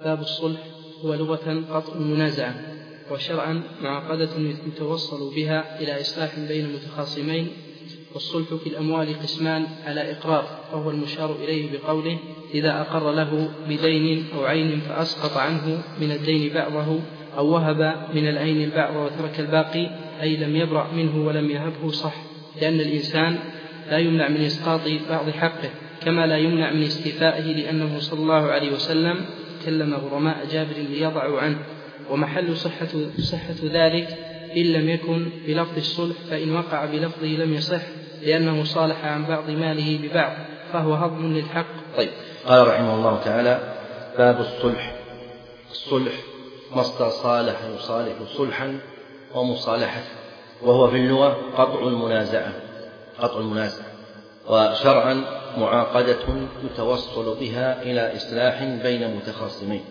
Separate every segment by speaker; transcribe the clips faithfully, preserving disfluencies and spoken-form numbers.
Speaker 1: باب الصلح هو لغة قطع المنازعة، وشرعا معقدة يتوصل بها إلى إصلاح بين متخاصمين. والصلح في الأموال قسمان على إقرار، وهو المشار إليه بقوله: إذا أقر له بدين أو عين فأسقط عنه من الدين بعضه، أو وهب من العين البعض وترك الباقي، أي لم يبرأ منه ولم يهبه، صح، لأن الإنسان لا يمنع من إسقاط بعض حقه، كما لا يمنع من استيفائه، لأنه صلى الله عليه وسلم كلم غرماء جابر ليضعوا عنه. ومحل صحة, صحة ذلك إن لم يكن بلفظ الصلح، فإن وقع بلفظه لم يصح، لأنه صالح عن بعض ماله ببعض، فهو هضم للحق.
Speaker 2: طيب. قال رحمه الله تعالى: باب الصلح. الصلح مصدر صالح يصالح صلحا ومصالحة، وهو في اللغة قطع المنازعة قطع المنازعة وشرعا معاقدة يتوصل بها إلى إصلاح بين متخاصمين.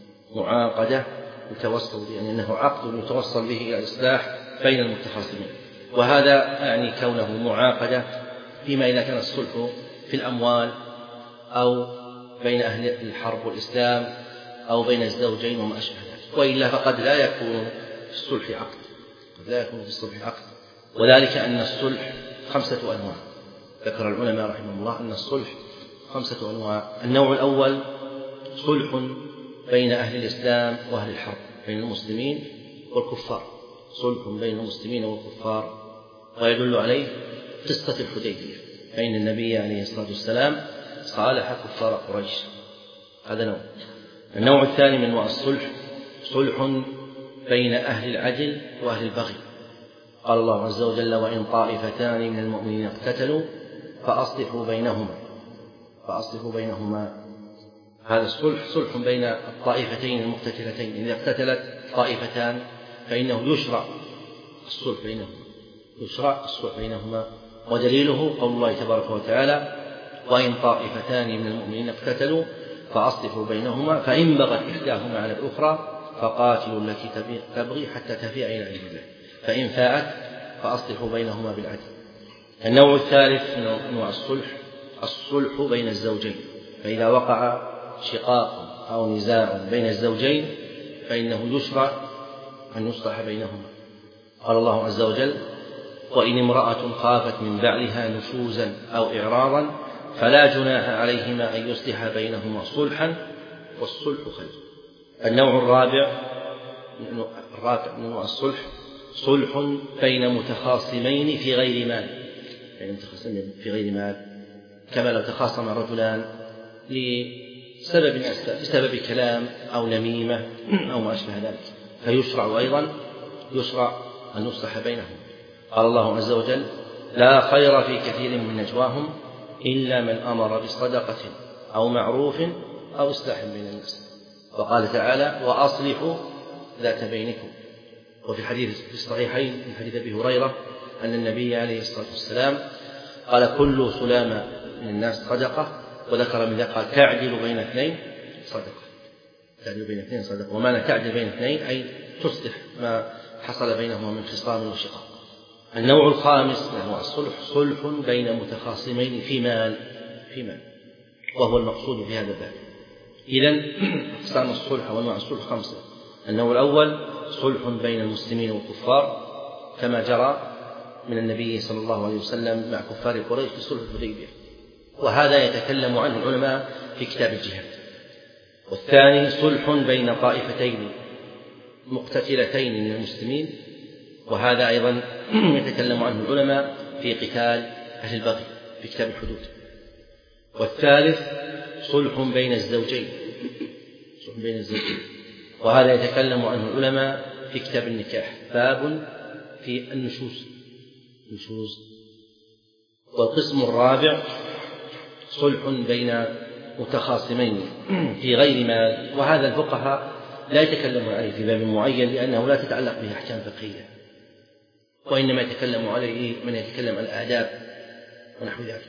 Speaker 2: معاقدة يتوصل بها، يعني أنه عقد يتوصل به إلى إصلاح بين المتخاصمين، وهذا يعني كونه معاقدة فيما إذا كان الصلح في الأموال أو بين أهل الحرب والإسلام أو بين الزوجين وما أشبه ذلك، وإلا فقد لا يكون في الصلح عقد قد لا يكون في الصلح عقد وذلك أن الصلح خمسة أنواع. ذكر العلماء رحمه الله أن الصلح خمسة أنواع. النوع الأول صلح بين أهل الإسلام وأهل الحرب، بين المسلمين والكفار، صلح بين المسلمين والكفار، ويدل عليه قصة الحديبية، فإن النبي عليه الصلاة والسلام صالح كفار قريش. هذا نوع. النوع الثاني من أنواع الصلح صلح بين أهل العدل وأهل البغي. قال الله عز وجل: وإن طائفتان من المؤمنين اقتتلوا فأصلحوا بينهما فأصلحوا بينهما هذا الصلح صلح بين الطائفتين المقتتلتين. إذا اقتتلت طائفتان فإنه يشرع الصلح بينهما يشرع الصلح بينهما ودليله قول الله تبارك وتعالى: وإن طائفتان من المؤمنين اقتتلوا فأصلحوا بينهما فإن بغت إحداهما على الأخرى فقاتلوا التي تبغي حتى تفيء إلى أمر الله فإن فاءت فأصلحوا بينهما بالعدل. النوع الثالث من أنواع الصلح الصلح بين الزوجين، فإذا وقع شقاق أو نزاع بين الزوجين فإنه يشرع أن يصلح بينهما. قال الله عز وجل: وإن امرأة خافت من بعلها نشوزا أو إعراضا فلا جناح عليهما أن يصلح بينهما صلحا والصلح خير. النوع الرابع الرابع من أنواع الصلح صلح بين متخاصمين في غير مال بين متخاصمين في غير مال كما لو تخاصم الرجلان لسبب بسبب كلام أو نميمة أو ما أشبه ذلك، فيشرع أيضا يشرع أن يصلح بينهم. قال الله عز وجل: لا خير في كثير من نجواهم إلا من أمر بصدقة أو معروف أو إصلاح بين الناس. وقال تعالى: وأصلحوا ذات بينكم. وفي الحديث في الصحيحين من حديث أبي هريرة أن النبي عليه الصلاة والسلام قال: كل سلامة من الناس صدقة، وذكر من ذلك قال: تعدل بين اثنين صدقة تعدل بين اثنين صدقة ومعنى تعدل بين اثنين أي تصلح ما حصل بينهما من خصام وشقاق. النوع الخامس من أنواع الصلح صلح بين متخاصمين في مال في مال وهو المقصود في هذا الباب. إذن أقسام الصلح وأنواع الصلح خمسة. النوع الأول صلح بين المسلمين والكفار كما جرى من النبي صلى الله عليه وسلم مع كفار قريش في صلح الحديبية، وهذا يتكلم عنه العلماء في كتاب الجهاد. والثاني صلح بين طائفتين مقتتلتين من المسلمين، وهذا أيضا يتكلم عنه العلماء في قتال أهل البغي في كتاب الحدود. والثالث صلح بين الزوجين صلح بين الزوجين وهذا يتكلم عنه العلماء في كتاب النكاح، باب في النشوز نشوز. والقسم الرابع صلح بين متخاصمين في غير مال، وهذا الفقهاء لا يتكلم عليه في باب معين لأنه لا تتعلق به أحكام فقهية، وإنما يتكلم عليه من يتكلم عن الآداب ونحو ذلك.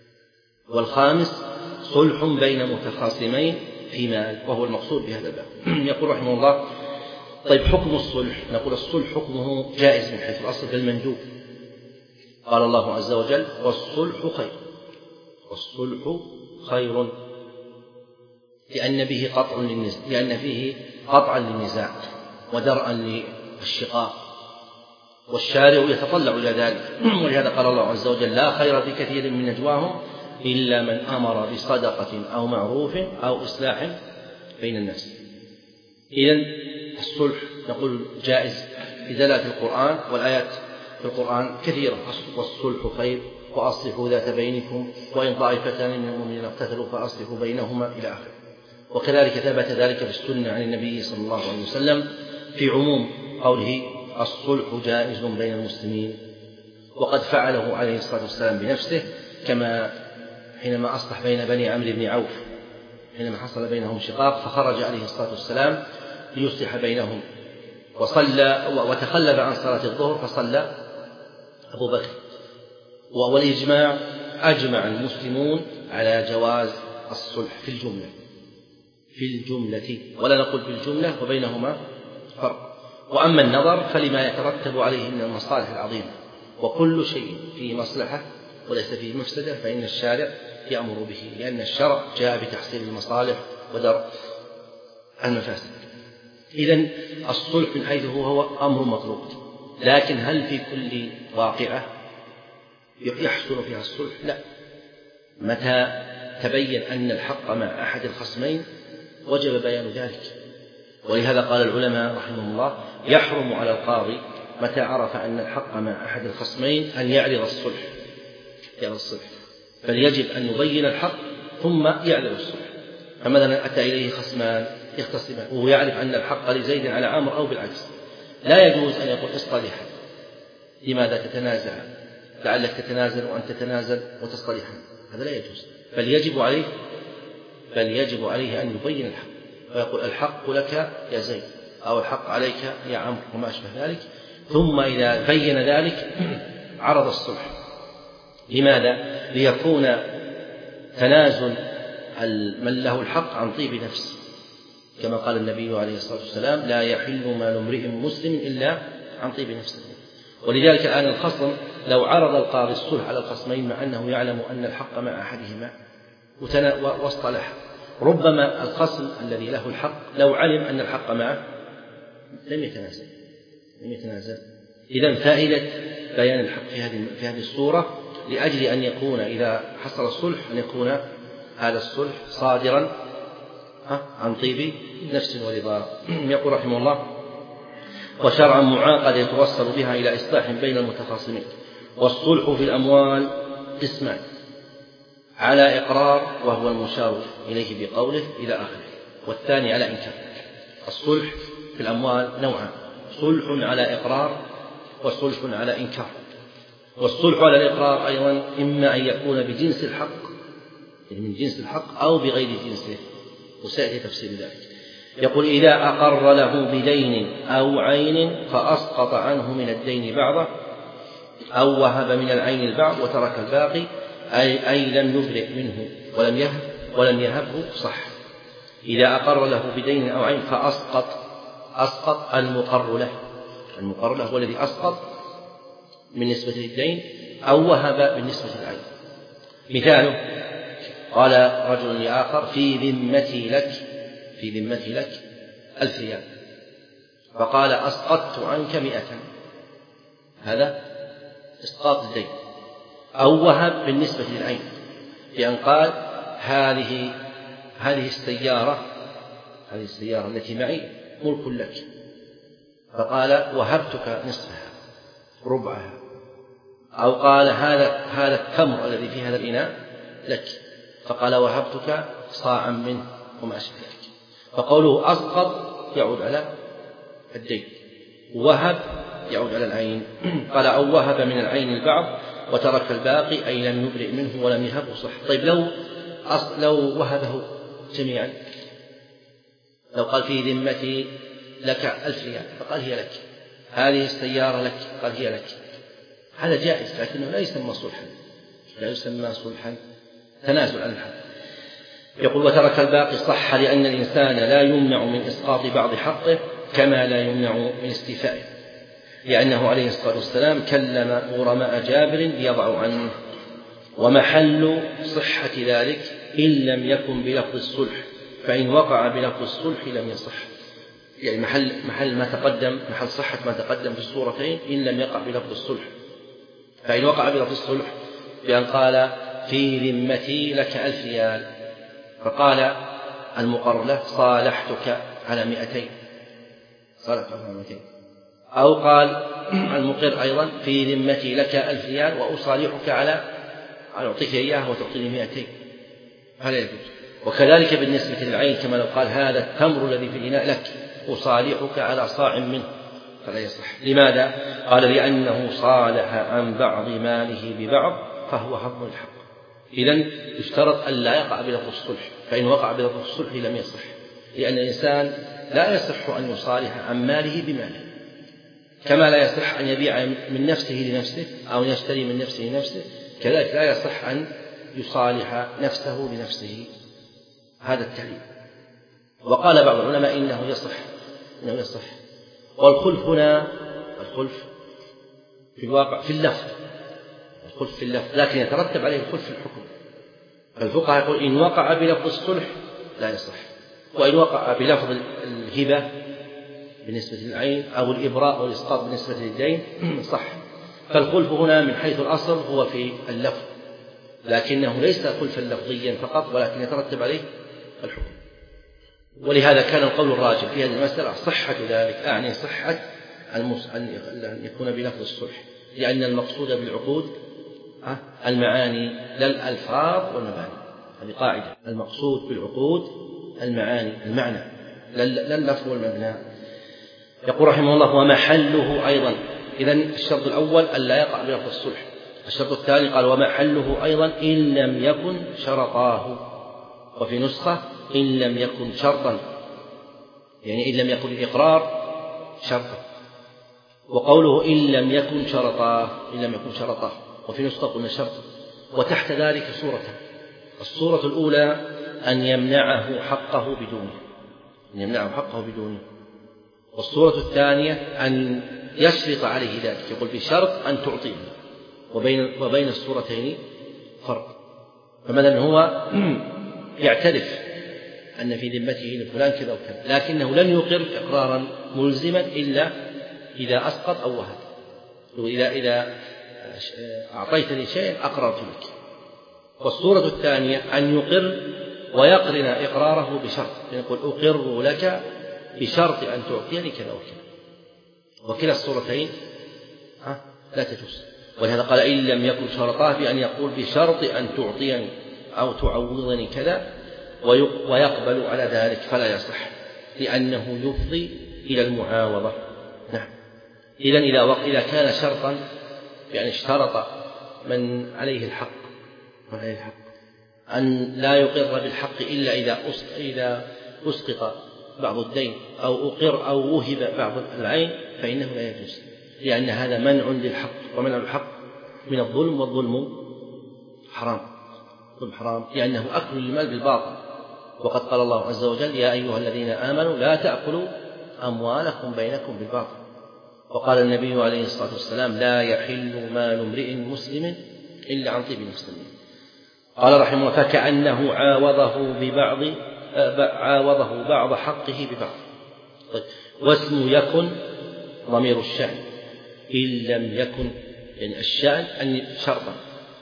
Speaker 2: والخامس صلح بين متخاصمين في مال وهو المقصود بهذا الباب. يقول رحمه الله: طيب حكم الصلح؟ نقول الصلح حكمه جائز من حيث الأصل بالمندوب. قال الله عز وجل: والصلح خير والصلح خير لأن به قطع للنزاع لأن فيه قطعا للنزاع ودرءا للشقاق، والشارع يتطلع إلى ذلك. ولهذا قال الله عز وجل: لا خير في كثير من نجواهم إلا من أمر بصدقة أو معروف أو إصلاح بين الناس. إذن الصلح نقول جائز بدلالة القرآن، والآيات في القرآن كثيرة: والصلح خير وأصلحوا ذات بينكم وإن طائفتان من المؤمنين اقتتلوا فأصلحوا بينهما إلى آخره. وكذلك ثبت ذلك في السنة عن النبي صلى الله عليه وسلم في عموم قوله: الصلح جائز بين المسلمين، وقد فعله عليه الصلاة والسلام بنفسه، كما حينما أصلح بين بني عمرو بن عوف حينما حصل بينهم شقاق فخرج عليه الصلاة والسلام ليصلح بينهم، وصلى وتخلف عن صلاة الظهر فصلى أبو بكر. والإجماع أجمع المسلمون على جواز الصلح في الجملة في الجملة ولا نقول في الجملة وبينهما فرق. وأما النظر فلما يترتب عليه من المصالح العظيمة، وكل شيء فيه مصلحة وليس فيه مفسدة فإن الشارع يأمر به، لأن الشرع جاء بتحصيل المصالح ودرء المفاسد. إذن الصلح من حيث هو أمر مطلوب، لكن هل في كل واقعة يحصل فيها الصلح؟ لا. متى تبين أن الحق مع أحد الخصمين وجب بيان ذلك، ولهذا قال العلماء رحمهم الله: يحرم على القاضي متى عرف أن الحق مع أحد الخصمين أن يعرض الصلح يعرض الصلح فليجب أن يبين الحق ثم يعرض الصلح. فمثلا أتى إليه خصمان يختصمان وهو يعرف أن الحق لزيد على عمرو أو بالعكس، لا يجوز أن يقول: اصطلحا، لماذا تتنازع؟ لعلك تتنازل وأن تتنازل وتصطلحا، هذا لا يجوز. بل يجب عليه بل يجب عليه أن يبين الحق ويقول: الحق لك يا زيد، أو الحق عليك يا عمرو، وما أشبه ذلك. ثم إذا بين ذلك عرض الصلح. لماذا؟ ليكون تنازل من له الحق عن طيب نفس، كما قال النبي عليه الصلاة والسلام: لا يحل مال امرئ مسلم إلا عن طيب نفسه. ولذلك الآن الخصم لو عرض القاضي الصلح على الخصمين مع أنه يعلم أن الحق مع أحدهما واصطلح، ربما الخصم الذي له الحق لو علم أن الحق معه لم يتنازل لم يتنازل إذن فائدة بيان الحق في هذه في هذه الصورة، لأجل أن يكون إذا حصل الصلح أن يكون هذا الصلح صادرا عن طيب نفس ورضا. يقول رحمه الله: وشرعا معاقدة يتوصل بها إلى إصلاح بين المتخاصمين. والصلح في الأموال قسمان: على إقرار وهو المشار إليه بقوله إلى آخره، والثاني على إنكار. الصلح في الأموال نوعان: صلح على إقرار وصلح على إنكار. والصلح على الإقرار أيضا إما أن يكون بجنس الحق، من جنس الحق، أو بغير جنسه، وسيأتي تفسير ذلك. يقول: إذا أقر له بدين أو عين فأسقط عنه من الدين بعضه، أو وهب من العين البعض وترك الباقي، أي, أي لم يبرئ منه ولم يهب ولم يهبه، صح. إذا أقر له بدين أو عين فأسقط أسقط المقر له المقر له هو الذي أسقط بالنسبة للدين، أو وهب بالنسبة للعين. مثاله: قال رجل لآخر: في ذمتي لك في ذمتي لك ألف ريال، فقال: أسقطت عنك مئة، هذا إسقاط الدين. أو وهب بالنسبة للعين، بأن قال: هذه هذه السيارة هذه السيارة التي معي ملك لك، فقال: وهبتك نصفها ربعها. أو قال: هذا هذا التمر الذي في هذا الإناء لك، فقال: وهبتك صاعا منه، وما أشبه ذلك. فقوله أسقط يعود على الدين، وهب يعود على العين. قال: أو وهب من العين البعض وترك الباقي، أي لم يبرئ منه ولم يهبه، صح. طيب لو لو وهبه جميعا، لو قال: في ذمتي لك ألف ريال، فقال: هي لك. هذه السيارة لك، قال: هي لك. هذا جائز، لكنه لا يسمى صلحا لا يسمى صلحا تنازل عن الحق. يقول: وترك الباقي، صح، لأن الإنسان لا يمنع من إسقاط بعض حقه كما لا يمنع من استيفائه، لأنه عليه الصلاة والسلام كلم غرماء جابر ليضعوا عنه. ومحل صحة ذلك إن لم يكن بلفظ الصلح، فإن وقع بلفظ الصلح لم يصح. يعني محل محل ما تقدم، محل صحة ما تقدم في الصورتين إن لم يقع بلفظ الصلح. فإن وقع بلفظ الصلح بأن قال في ذمتي لك ألف ريال، فقال المقر له صالحتك على مئتين، صالحتك على مئتين، أو قال المقر أيضا في ذمتي لك ألف ريال وأصالحك على أن أعطيك إياه وتعطيني مئتين، هذا يجوز. وكذلك بالنسبة للعين، كما لو قال هذا التمر الذي في الإناء لك أصالحك على صاع منه، فلا يصح. لماذا؟ قال لأنه صالح عن بعض ماله ببعض فهو حظ الحق. إذن يشترط أن لا يقع بلفظ الصلح، فإن وقع بلفظ الصلح لم يصح، لأن الإنسان لا يصح أن يصالح عن ماله بماله، كما لا يصح أن يبيع من نفسه لنفسه أو يشتري من نفسه لنفسه، كذلك لا يصح أن يصالح نفسه بنفسه. هذا التعليل. وقال بعض العلماء إنه يصح، إنه يصح. والخلف هنا، الخلف في الواقع في اللفظ، الخلف في اللفظ، لكن يترتب عليه الخلف في الحكم. فالفقهاء يقول إن وقع بلفظ الصلح لا يصح، وإن وقع بلفظ الهبة بالنسبة للعين أو الإبراء أو الإسقاط بالنسبة للدين صح. فالخلف هنا من حيث الأصل هو في اللفظ، لكنه ليس خلفا لفظيا فقط، ولكن يترتب عليه الحكم. ولهذا كان القول الراجح في هذه المسألة صحة ذلك، أعني صحة أن يكون بلفظ الصلح، لأن المقصود بالعقود المعاني لا الألفاظ والمباني. هذه قاعدة، المقصود بالعقود المعاني، المعنى لا اللفظ والمبنى. يقول رحمه الله ومحله أيضا. إذن الشرط الأول ألا يقع بلفظ الصلح. الشرط الثاني قال ومحله أيضا إن لم يكن شرطاه، وفي نسخة إن لم يكن شرطا، يعني إن لم يكن الإقرار شرطا. وقوله إن لم يكن شرطاه، إن لم يكن شرطاه، وفي نسخة قلنا شرطا. وتحت ذلك صورة. الصورة الأولى أن يمنعه حقه بدونه، أن يمنعه حقه بدونه. والصورة الثانية أن يشرط عليه ذلك، يقول بشرط أن تعطيه. وبين وبين الصورتين فرق. فمثلا هو يعترف أن في ذمته لفلان كذا وكذا، لكنه لن يقر إقرارا ملزما إلا إذا أسقط أو وهب. إذا إذا أعطيتني شيء أقررت لك. والصورة الثانية أن يقر ويقرن إقراره بشرط، يقول أقر لك بشرط أن تعطيني كذا وكذا. وكلا الصورتين لا تجوز. ولهذا قال إن لم يكن شرطاه، بأن يقول بشرط أن تعطيني أو تعوضني كذا ويقبل على ذلك، فلا يصح، لأنه يفضي إلى المعاوضة. نعم. إذن إذا وقت إذا كان شرطا، يعني اشترط من عليه الحق من عليه الحق أن لا يقر بالحق إلا إذا إذا أسقط بعض الدين أو أقر أو وهب بعض العين، فإنه لا يجوز، لأن هذا منع للحق، ومنع الحق من الظلم، والظلم حرام، الظلم حرام لأنه أكل المال بالباطل. وقد قال الله عز وجل يا أيها الذين آمنوا لا تأكلوا أموالكم بينكم بالباطل. وقال النبي عليه الصلاة والسلام لا يحل مال امرئ مسلم إلا عن طيب المسلمين. قال رحمه الله فكأنه عاوضه ببعض عاوضه بعض حقه ببعض. طيب. واسم يكن ضمير الشأن إن لم يكن، يعني الشأن أن شرطا،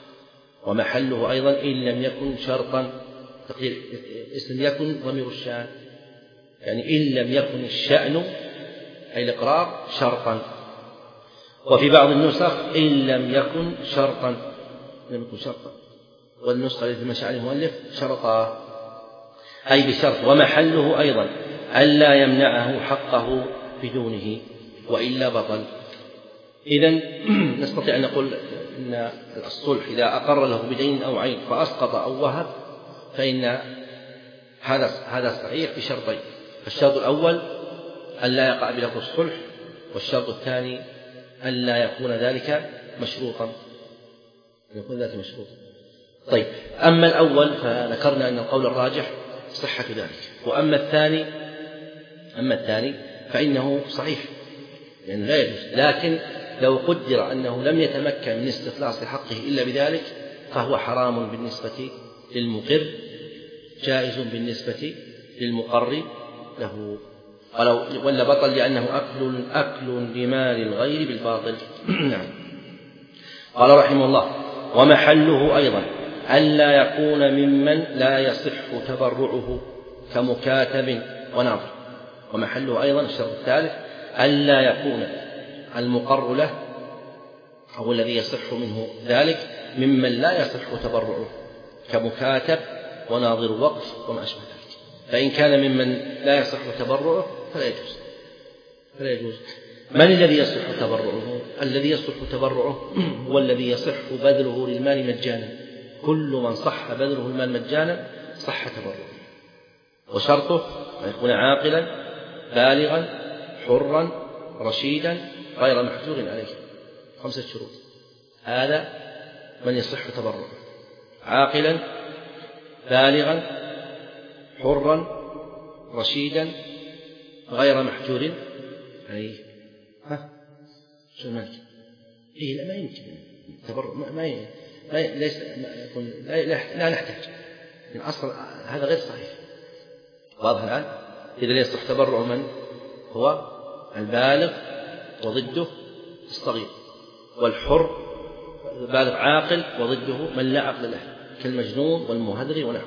Speaker 2: ومحله أيضا إن لم يكن شرطا، تقدير اسم يكن ضمير الشأن، يعني إن لم يكن الشأن أي الإقرار شرطا. وفي بعض النسخ إن لم يكن شرطا، لم يكن شرطا، والنسخة التي مشى عليه المؤلف شرطا أي بشرط. ومحله أيضا ألا يمنعه حقه بدونه وإلا بطل. إذن نستطيع أن نقول إن الصلح إذا أقر له بدين أو عين فأسقط أو وهب فإن هذا هذا صحيح بشرطين. الشرط الأول ألا يقع بلفظ الصلح، والشرط الثاني ألا يكون ذلك مشروطا، يكون ذلك مشروطا. طيب. أما الأول فذكرنا أن القول الراجح صحة ذلك، وأما الثاني أما الثاني فإنه صحيح يعني لا يجوز، لكن لو قدر أنه لم يتمكن من استخلاص حقه إلا بذلك فهو حرام بالنسبة للمقر، جائز بالنسبة للمقر له، ولا بطل لأنه أكل أكل لمال الغير بالباطل. نعم. قال رحمه الله: ومحله أيضا ألا يكون ممن لا يصح تبرعه كمكاتب وناظر. ومحله أيضا الشرط الثالث ألا يكون المقر له أو الذي يصح منه ذلك ممن لا يصح تبرعه كمكاتب وناظر وقف وما أشبه ذلك. فإن كان ممن لا يصح تبرعه فلا يجوز فلا يجوز من الذي يصح تبرعه؟ الذي يصح تبرعه هو الذي يصح بذله للمال مجانا. كل من صح بذله المال مجانا صح تبرعه، وشرطه أن يكون عاقلا بالغا حرا رشيدا غير محجور عليه. خمسة شروط. هذا من يصح تبرعه: عاقلا بالغا حرا رشيدا غير محجور عليه. ها شو مالك؟ إيه لا ما يمكن تبرع، ما ما لا ليس يكون لا, لا, لا نحتاج من أصل هذا غير صحيح. واضح الآن؟ إذا يصح تبرع من هو البالغ وضده الصغير، والحر بالغ عاقل وضده من لا عقل له كالمجنون والمهذر ونحوه.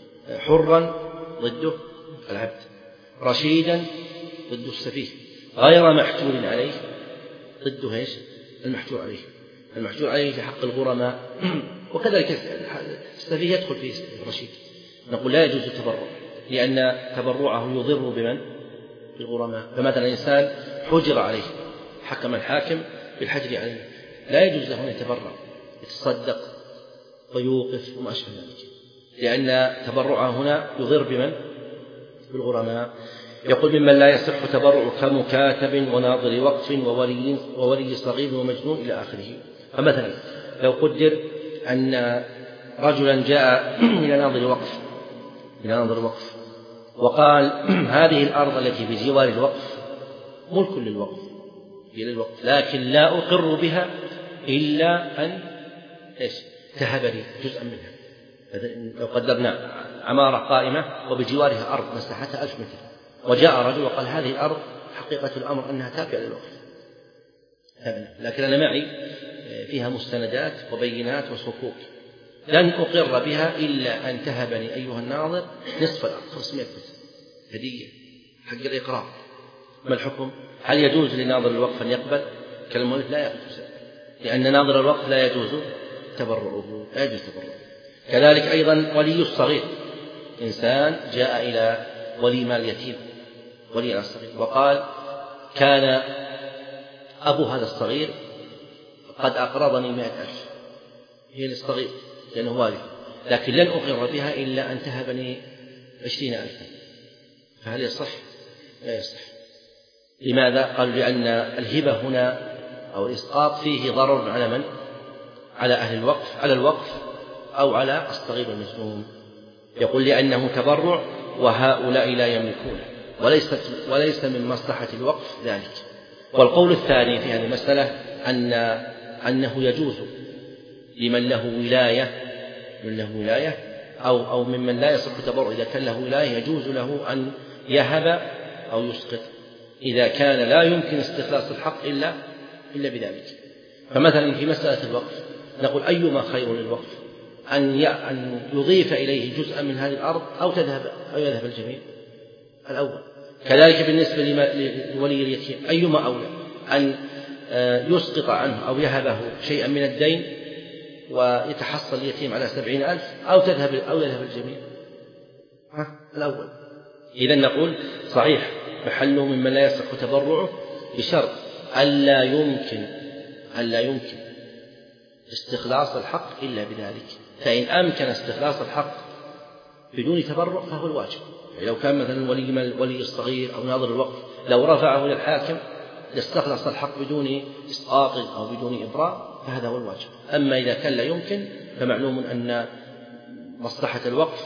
Speaker 2: حرا ضده العبد، رشيدا ضده السفيه، غير محجور عليه ضده ايش؟ المحجور عليه. المحجور عليه في حق الغرماء وكذلك السفيه يدخل في الرشيد. نقول لا يجوز التبرع لأن تبرعه يضر بمن؟ بالغرماء. فمثلا إنسان حجر عليه حكم الحاكم بالحجر عليه لا يجوز له أن يتبرع يتصدق ويوقف وما أشبه ذلك، لأن تبرعه هنا يضر بمن؟ بالغرماء. يقول: ممن لا يصح تبرع كمكاتب وناظر وقف وولي, وولي صغير ومجنون إلى آخره. فمثلا لو قدر أن رجلا جاء إلى ناظر وقف إلى ناظر وقف وقال: هذه الأرض التي بجوار الوقف ملك للوقف للوقف لكن لا أقر بها إلا أن إيش؟ تهب لي جزءا منها. لو قدرنا عمارة قائمة وبجوارها أرض مساحتها ألف متر، وجاء رجل وقال: هذه الأرض حقيقة الأمر أنها تابعة للوقف، لكن أنا معي فيها مستندات وبينات وصكوك، لن أقر بها إلا أن تهبني أيها الناظر نصف الأرض خمسمائة متر هدية حق الإقرار. ما الحكم؟ هل يجوز لناظر الوقف أن يقبل؟ كالمؤلف لا يجوز، لأن ناظر الوقف لا يجوز تبرعه لا يجوز تبرعه. كذلك أيضا ولي الصغير، إنسان جاء إلى ولي مال يتيم ولي الصغير وقال: كان أبو هذا الصغير قد أقرضني مائة ألف، هي للصغير لأنه والد، لكن لن أقر بها إلا أن تهبني عشرين ألفا. فهل يصح؟ لا يصح. لماذا؟ قالوا: لأن الهبة هنا أو الإسقاط فيه ضرر على من؟ على أهل الوقف، على الوقف أو على الصغير المجنون. يقول: لأنه تبرع وهؤلاء لا يملكونه، وليس وليس من مصلحة الوقف ذلك. والقول الثاني في هذه المسألة أن أنه يجوز لمن له ولاية من له ولاية أو أو ممن لا يصح تبرع، إذا كان له ولاية يجوز له أن يهب أو يسقط إذا كان لا يمكن استخلاص الحق إلا إلا بذلك. فمثلا في مسألة الوقف نقول: أيما خير للوقف أن أن يضيف إليه جزءا من هذه الأرض أو تذهب أو يذهب الجميع؟ الأول. كذلك بالنسبة لولي اليتيم أيما أولى أن يسقط عنه أو يهبه شيئا من الدين ويتحصل اليتيم على سبعين ألف أو تذهب أو يذهب الجميع؟ ها الأول. إذن نقول: صحيح محله ممن لا يصح تبرعه بشرط ألا يمكن ألا يمكن استخلاص الحق إلا بذلك. فإن أمكن استخلاص الحق بدون تبرع فهو الواجب. لو كان مثلا ولي ولي الصغير أو ناظر الوقف لو رفعه إلى الحاكم لاستخلص الحق بدون إسقاط أو بدون إبراء فهذا هو الواجب. أما إذا كان لا يمكن فمعلوم أن مصلحة الوقف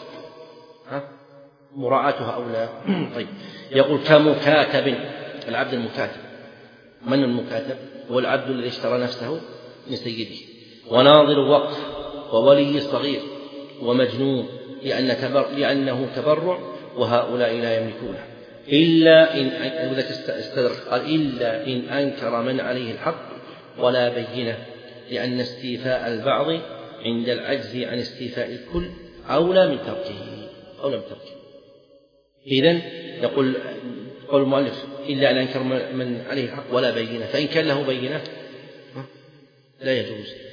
Speaker 2: مراعاتها أولى. طيب، يقول: كمكاتب، العبد المكاتب. من المكاتب؟ هو العبد الذي اشترى نفسه من سيده. وناظر وقف وولي صغير ومجنون لأن تبر... لأنه تبرع وهؤلاء لا يملكونه إلا إن وذلك استدرك قال إلا إن أنكر من عليه الحق ولا بينة، لأن استيفاء البعض عند العجز عن استيفاء الكل أولى من تركه أولى من تركه. إذن يقول قول المؤلف إلا أن أنكر من عليه الحق ولا بينة، فإن كان له بينة لا يجوز.